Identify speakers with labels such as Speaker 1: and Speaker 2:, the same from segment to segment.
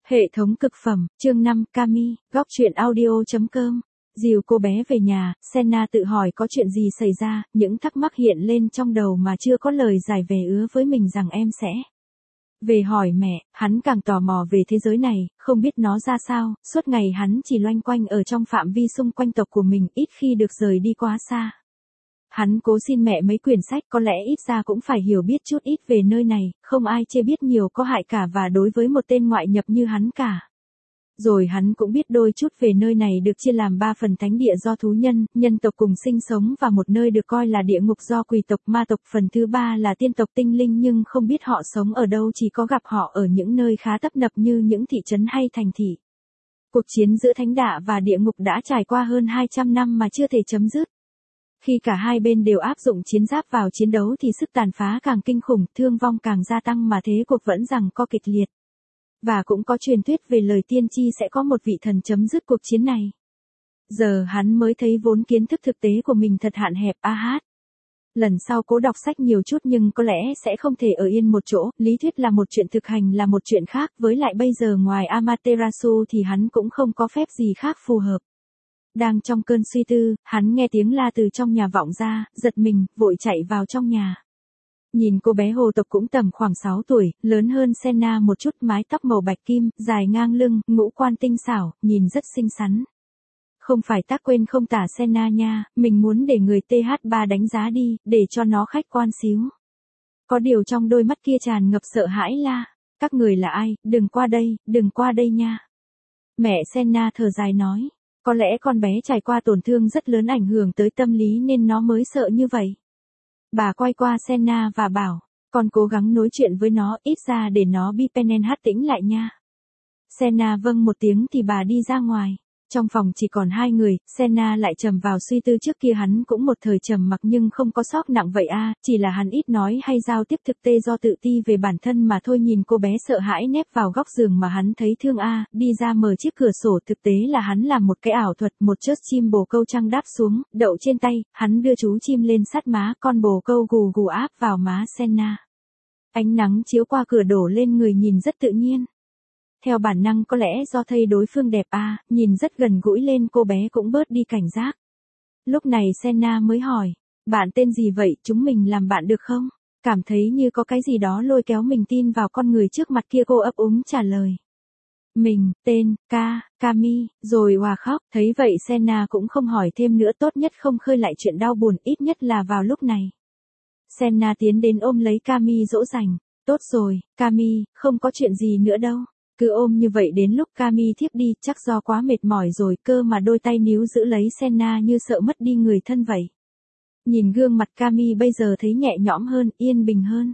Speaker 1: Hệ thống cực phẩm, chương 5, Cami, góc truyện audio.com. Dìu cô bé về nhà, Senna tự hỏi có chuyện gì xảy ra, những thắc mắc hiện lên trong đầu mà chưa có lời giải về với mình rằng em sẽ về hỏi mẹ. Hắn càng tò mò về thế giới này, không biết nó ra sao, suốt ngày hắn chỉ loanh quanh ở trong phạm vi xung quanh tộc của mình, ít khi được rời đi quá xa. Hắn cố xin mẹ mấy quyển sách, có lẽ ít ra cũng phải hiểu biết chút ít về nơi này, không ai chê biết nhiều có hại cả và đối với một tên ngoại nhập như hắn cả. Rồi hắn cũng biết đôi chút về nơi này được chia làm 3 phần: thánh địa do thú nhân, nhân tộc cùng sinh sống, và một nơi được coi là địa ngục do quỷ tộc, ma tộc. Phần thứ 3 là tiên tộc tinh linh, nhưng không biết họ sống ở đâu, chỉ có gặp họ ở những nơi khá tấp nập như những thị trấn hay thành thị. Cuộc chiến giữa thánh đạ và địa ngục đã trải qua hơn 200 năm mà chưa thể chấm dứt. Khi cả hai bên đều áp dụng chiến giáp vào chiến đấu thì sức tàn phá càng kinh khủng, thương vong càng gia tăng, mà thế cuộc vẫn giằng co kịch liệt. Và cũng có truyền thuyết về lời tiên tri sẽ có một vị thần chấm dứt cuộc chiến này. Giờ hắn mới thấy vốn kiến thức thực tế của mình thật hạn hẹp. Lần sau cố đọc sách nhiều chút, nhưng có lẽ sẽ không thể ở yên một chỗ, lý thuyết là một chuyện, thực hành là một chuyện khác, với lại bây giờ ngoài Amaterasu thì hắn cũng không có phép gì khác phù hợp. Đang trong cơn suy tư, hắn nghe tiếng la từ trong nhà vọng ra, giật mình, vội chạy vào trong nhà. Nhìn cô bé hồ tộc cũng tầm khoảng 6 tuổi, lớn hơn Senna một chút, mái tóc màu bạch kim, dài ngang lưng, ngũ quan tinh xảo, nhìn rất xinh xắn. Không phải tác quên không tả Senna nha, mình muốn để người TH3 đánh giá đi, để cho nó khách quan xíu. Có điều trong đôi mắt kia tràn ngập sợ hãi. La, các người là ai, đừng qua đây nha. Mẹ Senna thở dài nói. Có lẽ con bé trải qua tổn thương rất lớn ảnh hưởng tới tâm lý nên nó mới sợ như vậy. Bà quay qua Senna và bảo, con cố gắng nói chuyện với nó, ít ra để nó bị PNH tĩnh lại nha. Senna vâng một tiếng thì bà đi ra ngoài. Trong phòng chỉ còn hai người, Senna lại trầm vào suy tư. Trước kia hắn cũng một thời trầm mặc nhưng không có sốc nặng vậy chỉ là hắn ít nói hay giao tiếp thực tế do tự ti về bản thân mà thôi. Nhìn cô bé sợ hãi nép vào góc giường mà hắn thấy thương đi ra mở chiếc cửa sổ, thực tế là hắn làm một cái ảo thuật, một chớp chim bồ câu trăng đáp xuống, đậu trên tay, hắn đưa chú chim lên sát má, con bồ câu gù gù áp vào má Senna. Ánh nắng chiếu qua cửa đổ lên người nhìn rất tự nhiên. Theo bản năng, có lẽ do thấy đối phương đẹp nhìn rất gần gũi lên, cô bé cũng bớt đi cảnh giác. Lúc này Senna mới hỏi, bạn tên gì vậy, chúng mình làm bạn được không? Cảm thấy như có cái gì đó lôi kéo mình tin vào con người trước mặt kia, cô ấp úng trả lời. Mình, tên, Cami, rồi hòa khóc. Thấy vậy Senna cũng không hỏi thêm nữa, tốt nhất không khơi lại chuyện đau buồn, ít nhất là vào lúc này. Senna tiến đến ôm lấy Cami dỗ dành. Tốt rồi, Cami, không có chuyện gì nữa đâu. Cứ ôm như vậy đến lúc Cami thiếp đi, chắc do quá mệt mỏi rồi, cơ mà đôi tay níu giữ lấy Senna như sợ mất đi người thân vậy. Nhìn gương mặt Cami bây giờ thấy nhẹ nhõm hơn, yên bình hơn.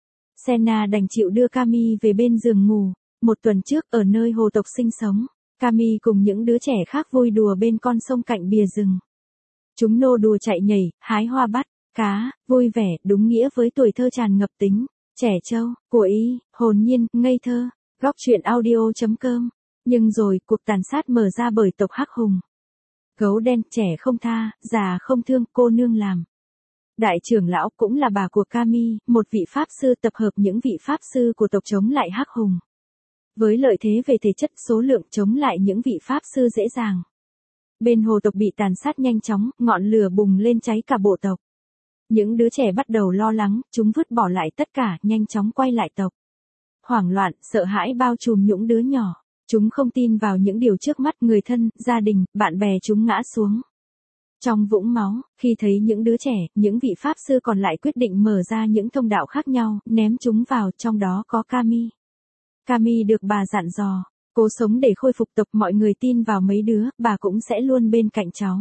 Speaker 1: Senna đành chịu đưa Cami về bên giường ngủ. Một tuần trước, ở nơi hồ tộc sinh sống, Cami cùng những đứa trẻ khác vui đùa bên con sông cạnh bìa rừng. Chúng nô đùa chạy nhảy, hái hoa bắt cá, vui vẻ, đúng nghĩa với tuổi thơ tràn ngập tính trẻ trâu, của ý, hồn nhiên, ngây thơ. Góc truyện audio.com. Nhưng rồi, cuộc tàn sát mở ra bởi tộc Hắc Hùng. Gấu đen, trẻ không tha, già không thương, cô nương làm. Đại trưởng lão cũng là bà của Cami, một vị pháp sư tập hợp những vị pháp sư của tộc chống lại Hắc Hùng. Với lợi thế về thể chất, số lượng, chống lại những vị pháp sư dễ dàng. Bên hồ tộc bị tàn sát nhanh chóng, ngọn lửa bùng lên cháy cả bộ tộc. Những đứa trẻ bắt đầu lo lắng, chúng vứt bỏ lại tất cả, nhanh chóng quay lại tộc. Hoảng loạn, sợ hãi bao trùm những đứa nhỏ. Chúng không tin vào những điều trước mắt, người thân, gia đình, bạn bè chúng ngã xuống trong vũng máu. Khi thấy những đứa trẻ, những vị pháp sư còn lại quyết định mở ra những thông đạo khác nhau, ném chúng vào, trong đó có Cami. Cami được bà dặn dò, cố sống để khôi phục tộc, mọi người tin vào mấy đứa, bà cũng sẽ luôn bên cạnh cháu.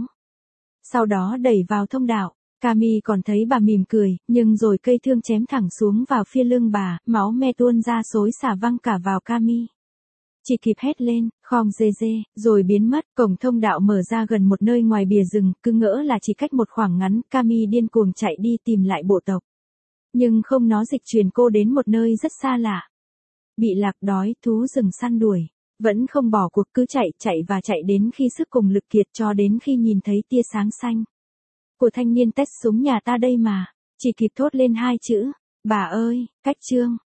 Speaker 1: Sau đó đẩy vào thông đạo. Cami còn thấy bà mỉm cười, nhưng rồi cây thương chém thẳng xuống vào phía lưng bà, máu me tuôn ra xối xả văng cả vào Cami. Chỉ kịp hét lên, khom dê dê, rồi biến mất. Cổng thông đạo mở ra gần một nơi ngoài bìa rừng, cứ ngỡ là chỉ cách một khoảng ngắn. Cami điên cuồng chạy đi tìm lại bộ tộc. Nhưng không, nó dịch chuyển cô đến một nơi rất xa lạ. Bị lạc đói, thú rừng săn đuổi. Vẫn không bỏ cuộc, cứ chạy và chạy đến khi sức cùng lực kiệt, cho đến khi nhìn thấy tia sáng xanh của thanh niên test súng nhà ta đây mà. Chỉ kịp thốt lên hai chữ, bà ơi, cách chương.